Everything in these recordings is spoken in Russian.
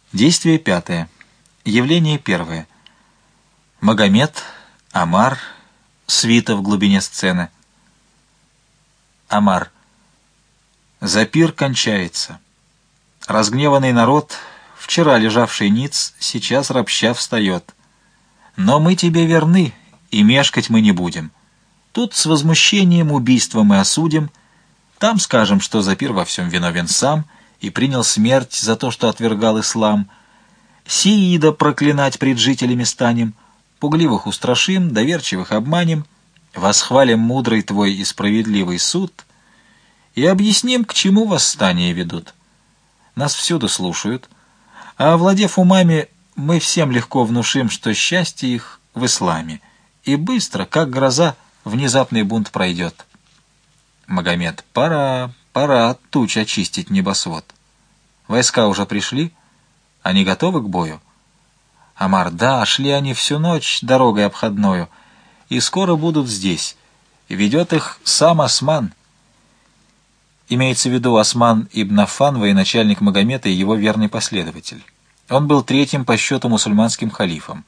Действие пятое. Явление первое. Магомед, Омар, свита в глубине сцены. Омар. Запир кончается. Разгневанный народ, вчера лежавший ниц, сейчас ропща встает. Но мы тебе верны, и мешкать мы не будем. Тут с возмущением убийство мы осудим, там скажем, что Запир во всем виновен сам и принял смерть за то, что отвергал ислам. Сиида проклинать пред жителями станем, пугливых устрашим, доверчивых обманем, восхвалим мудрый твой и справедливый суд и объясним, к чему восстания ведут. Нас всюду слушают, а, овладев умами, мы всем легко внушим, что счастье их в исламе, и быстро, как гроза, внезапный бунт пройдет. Магомед. Пора от туч очистить небосвод. Войска уже пришли? Они готовы к бою? Омар. Да, шли они всю ночь дорогой обходною, и скоро будут здесь. Ведет их сам Осман. Имеется в виду Осман ибн Аффан, военачальник Магомета и его верный последователь. Он был третьим по счету мусульманским халифом.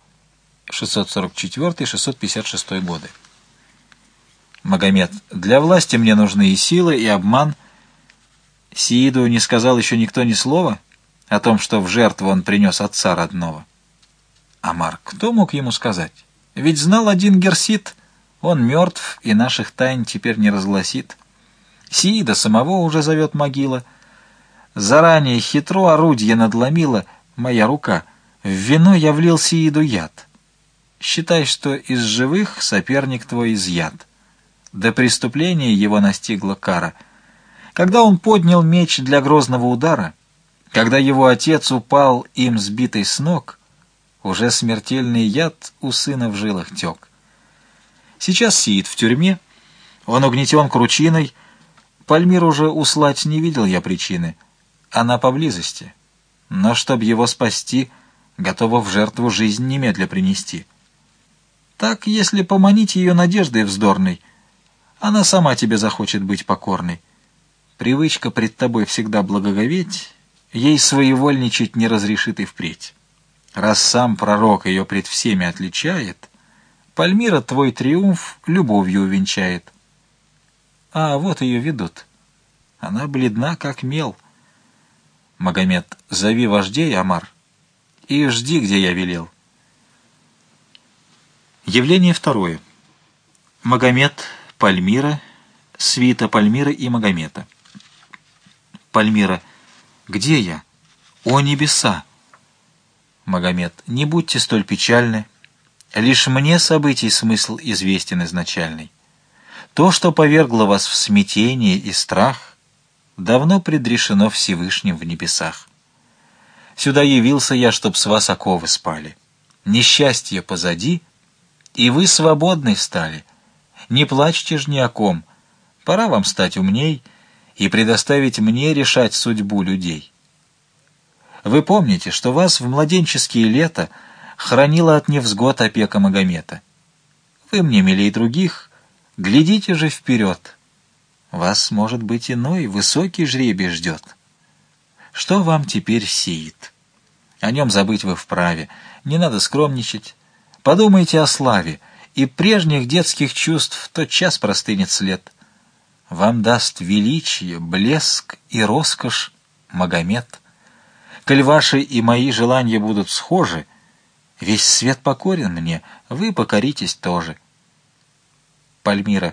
644-656 годы. Магомед. Для власти мне нужны и силы, и обман. Сииду не сказал еще никто ни слова о том, что в жертву он принес отца родного. Омар. Кто мог ему сказать? Ведь знал один Герсит, он мертв и наших тайн теперь не разгласит. Сиида самого уже зовет могила. Заранее хитро орудие надломила моя рука. В вино я влил Сииду яд. Считай, что из живых соперник твой изъят. До преступления его настигла кара. Когда он поднял меч для грозного удара, когда его отец упал им сбитый с ног, уже смертельный яд у сына в жилах тек. Сейчас Сиид в тюрьме, он угнетен кручиной. Пальмир уже услать не видел я причины. Она поблизости. Но чтоб его спасти, готова в жертву жизнь немедля принести. Так, если поманить ее надеждой вздорной, она сама тебе захочет быть покорной. Привычка пред тобой всегда благоговеть, ей своевольничать не разрешит и впредь. Раз сам пророк ее пред всеми отличает, Пальмира твой триумф любовью увенчает. А вот ее ведут. Она бледна, как мел. Магомед. Зови вождей, Омар, и жди, где я велел. Явление второе. Магомед, Пальмира, свита Пальмира и Магомета. Пальмира. Где я? О небеса! Магомед. Не будьте столь печальны. Лишь мне событий смысл известен изначальный. То, что повергло вас в смятение и страх, давно предрешено Всевышним в небесах. Сюда явился я, чтоб с вас оковы спали. Несчастье позади, и вы свободны стали. Не плачьте ж ни о ком. Пора вам стать умней и предоставить мне решать судьбу людей. Вы помните, что вас в младенческие лета хранила от невзгод опека Магомета. Вы мне милей других, глядите же вперед. Вас, может быть, иной, высокий жребий ждет. Что вам теперь сеет? О нем забыть вы вправе, не надо скромничать. Подумайте о славе, и прежних детских чувств тотчас простынет след. Вам даст величие, блеск и роскошь Магомед. Коль ваши и мои желания будут схожи, весь свет покорен мне, вы покоритесь тоже. Пальмира.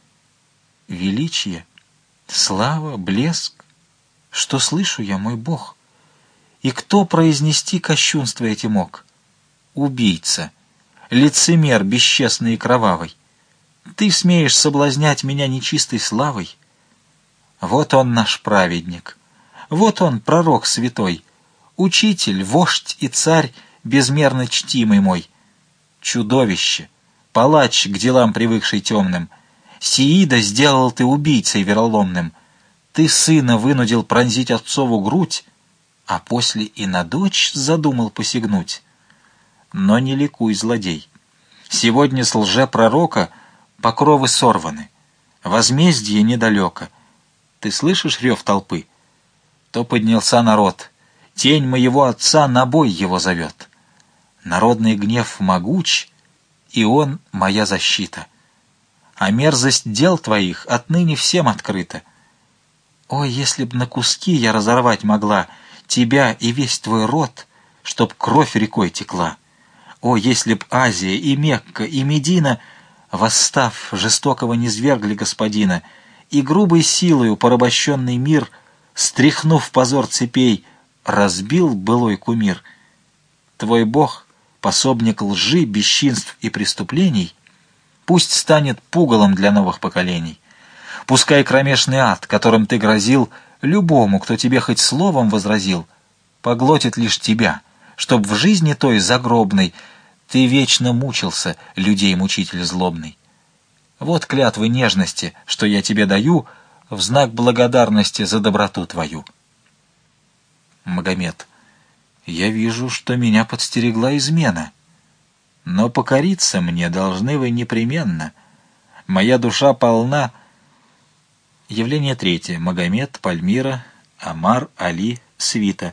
Величие, слава, блеск. Что слышу я, мой Бог? И кто произнести кощунство эти мог? Убийца, лицемер бесчестный и кровавый. Ты смеешь соблазнять меня нечистой славой? Вот он наш праведник, вот он пророк святой, учитель, вождь и царь безмерно чтимый мой. Чудовище, палач к делам привыкший темным, Сиида сделал ты убийцей вероломным. Ты сына вынудил пронзить отцову грудь, а после и на дочь задумал посягнуть. Но не ликуй, злодей. Сегодня с лжепророка покровы сорваны, возмездие недалеко. Ты слышишь рев толпы? То поднялся народ, Тень моего отца на бой его зовет. Народный гнев могуч, и он моя защита. А мерзость дел твоих отныне всем открыта. Ой, если б на куски я разорвать могла тебя и весь твой род, чтоб кровь рекой текла. О, если б Азия и Мекка и Медина, восстав, жестокого низвергли господина, и грубой силою порабощенный мир, стряхнув позор цепей, разбил былой кумир. Твой Бог, пособник лжи, бесчинств и преступлений, пусть станет пугалом для новых поколений. Пускай кромешный ад, которым ты грозил любому, кто тебе хоть словом возразил, поглотит лишь тебя, чтоб в жизни той загробной ты вечно мучился, людей-мучитель злобный. Вот клятвы нежности, что я тебе даю в знак благодарности за доброту твою. Магомед: я вижу, что меня подстерегла измена, но покориться мне должны вы непременно. Моя душа полна. Явление третье. Магомед, Пальмира, Омар, Али, свита.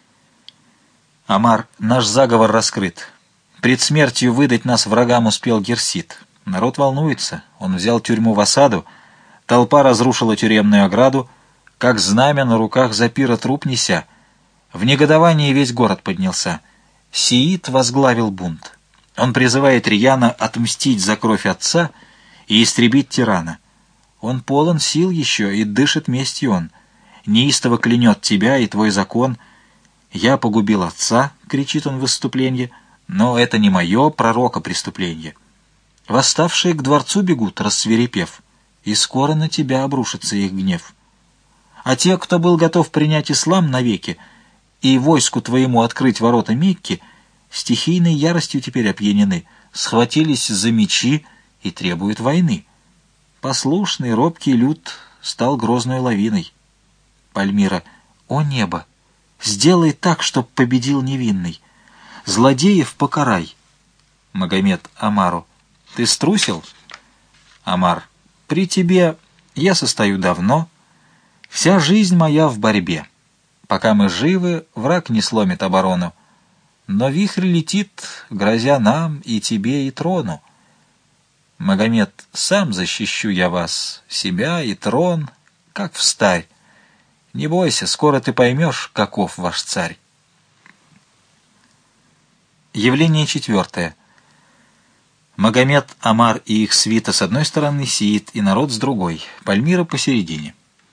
Омар: наш заговор раскрыт. Пред смертью выдать нас врагам успел Герсит. Народ волнуется, он взял тюрьму в осаду, толпа разрушила тюремную ограду, как знамя на руках Запира труп неся. В негодовании весь город поднялся. Сиит возглавил бунт. Он призывает рьяно отмстить за кровь отца и истребить тирана. Он полон сил еще, и дышит местью он. Неистово клянет тебя и твой закон. «Я погубил отца», — кричит он в выступлении, «но это не мое, пророка, преступление». Восставшие к дворцу бегут, рассвирепев, и скоро на тебя обрушится их гнев. А те, кто был готов принять ислам навеки и войску твоему открыть ворота Мекки, стихийной яростью теперь опьянены, схватились за мечи и требуют войны. Послушный, робкий люд стал грозной лавиной. Пальмира: о небо, сделай так, чтоб победил невинный. Злодеев покарай. Магомед Омару: ты струсил? Омар: при тебе я состою давно, вся жизнь моя в борьбе. Пока мы живы, враг не сломит оборону, но вихрь летит, грозя нам и тебе, и трону. Магомед: сам защищу я вас, себя и трон, как встарь. Не бойся, скоро ты поймешь, каков ваш царь. Явление четвертое. Магомед, Омар и их свита с одной стороны, Сиит и народ с другой, Пальмира посередине.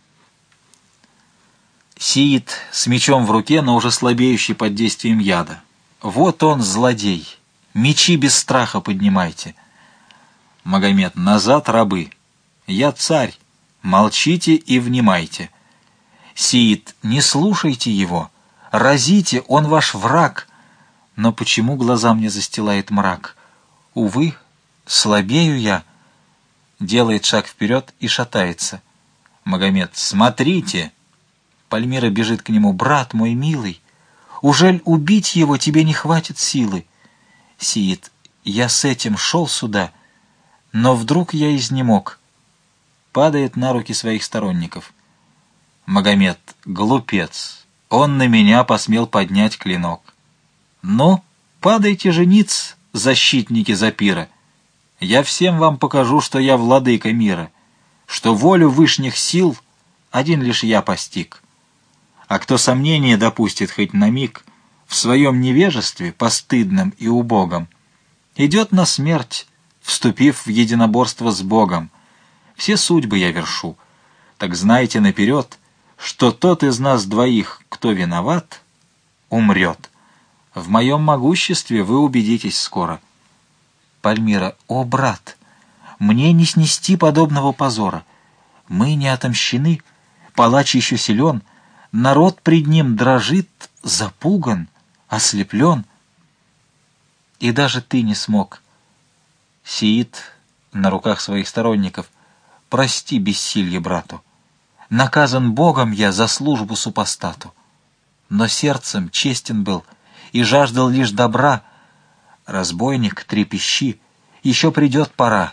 Сиит с мечом в руке, но уже слабеющий под действием яда. Вот он, злодей. Мечи без страха поднимайте. Магомед: назад, рабы. Я царь. Молчите и внимайте. Сиит: не слушайте его. Разите, он ваш враг. Но почему глаза мне застилает мрак? Увы, слабею я. Делает шаг вперед и шатается. Магомед: смотрите. Пальмира бежит к нему: брат мой милый, ужель убить его тебе не хватит силы? Сиит: я с этим шел сюда, но вдруг я изнемог. Падает на руки своих сторонников. Магомед: глупец, он на меня посмел поднять клинок. Ну, падайте же ниц, защитники Запира. Я всем вам покажу, что я владыка мира, что волю вышних сил один лишь я постиг. А кто сомнение допустит хоть на миг в своем невежестве, постыдном и убогом, идет на смерть, вступив в единоборство с Богом. Все судьбы я вершу, так знайте наперед, что тот из нас двоих, кто виноват, умрет. В моем могуществе вы убедитесь скоро. Пальмира: о, брат, мне не снести подобного позора. Мы не отомщены, палач еще силен, народ пред ним дрожит, запуган, ослеплен. И даже ты не смог. Сиит на руках своих сторонников: прости бессилье брату. Наказан Богом я за службу супостату. Но сердцем честен был и жаждал лишь добра. Разбойник, трепещи, еще придет пора.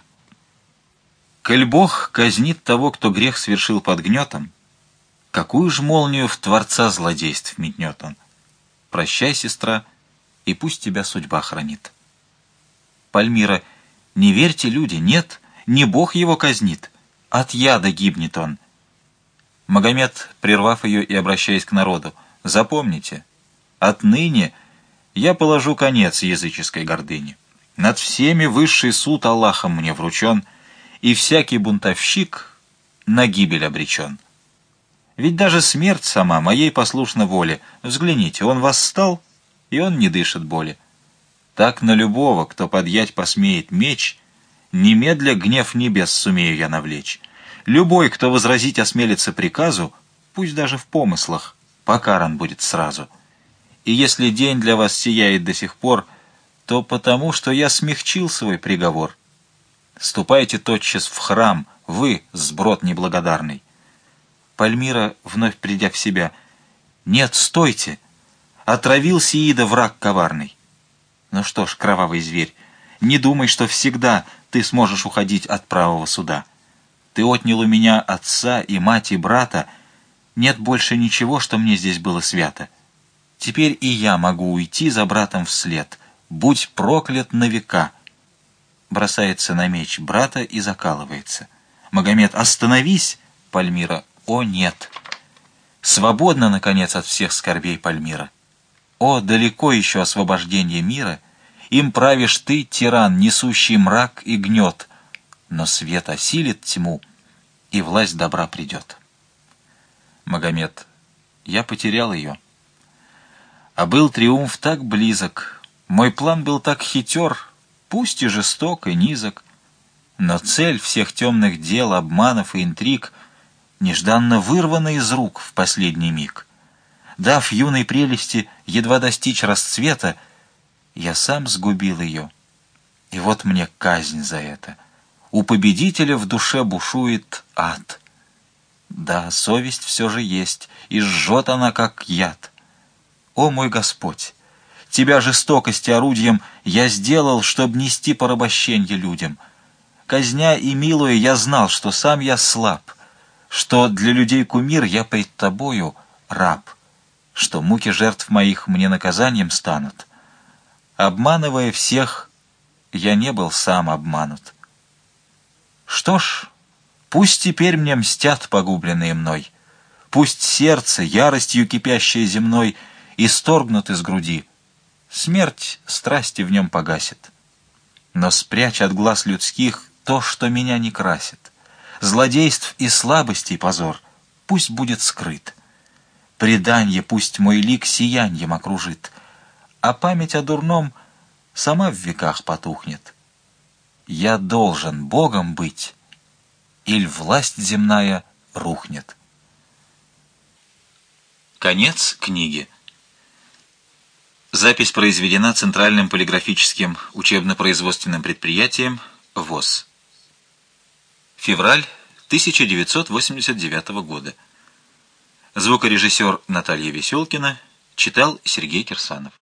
Коль Бог казнит того, кто грех совершил под гнетом, какую ж молнию в Творца злодейств метнет он? Прощай, сестра, и пусть тебя судьба хранит. Пальмира: не верьте, люди, нет, не Бог его казнит, от яда гибнет он. Магомед, прервав ее и обращаясь к народу: запомните, отныне я положу конец языческой гордыне. Над всеми высший суд Аллахом мне вручен, и всякий бунтовщик на гибель обречен. Ведь даже смерть сама моей послушна воле. Взгляните, он восстал, и он не дышит боли. Так на любого, кто подъять посмеет меч, немедля гнев небес сумею я навлечь. Любой, кто возразить осмелится приказу, пусть даже в помыслах, покаран будет сразу. И если день для вас сияет до сих пор, то потому, что я смягчил свой приговор. Ступайте тотчас в храм, вы, сброд неблагодарный. Пальмира, вновь придя в себя: нет, стойте! Отравил Сеида враг коварный. Ну что ж, кровавый зверь, не думай, что всегда ты сможешь уходить от правого суда. Ты отнял у меня отца и мать и брата, нет больше ничего, что мне здесь было свято. Теперь и я могу уйти за братом вслед. Будь проклят на века. Бросается на меч брата и закалывается. Магомед: остановись! Пальмира: о, нет! Свободна, наконец, от всех скорбей Пальмира. О, далеко еще освобождение мира! Им правишь ты, тиран, несущий мрак и гнет, но свет осилит тьму, и власть добра придет. Магомед: я потерял ее. А был триумф так близок, мой план был так хитер, пусть и жесток, и низок, но цель всех темных дел, обманов и интриг нежданно вырвана из рук в последний миг. Дав юной прелести едва достичь расцвета, я сам сгубил ее. И вот мне казнь за это. У победителя в душе бушует ад. Да, совесть все же есть, и жжет она, как яд. О, мой Господь! Тебя жестокости орудием я сделал, чтоб нести порабощенье людям. Казня и милуя, я знал, что сам я слаб, что для людей кумир я пред тобою раб, что муки жертв моих мне наказанием станут. Обманывая всех, я не был сам обманут. Что ж, пусть теперь мне мстят погубленные мной, пусть сердце, яростью кипящее земной, исторгнут из груди, смерть страсти в нем погасит. Но спрячь от глаз людских то, что меня не красит. Злодейств и слабостей позор пусть будет скрыт. Преданье пусть мой лик сияньем окружит, а память о дурном сама в веках потухнет. Я должен Богом быть, иль власть земная рухнет. Конец книги. Запись произведена Центральным полиграфическим учебно-производственным предприятием ВОС. Февраль 1989 года. Звукорежиссер Наталья Веселкина читал Сергей Кирсанов.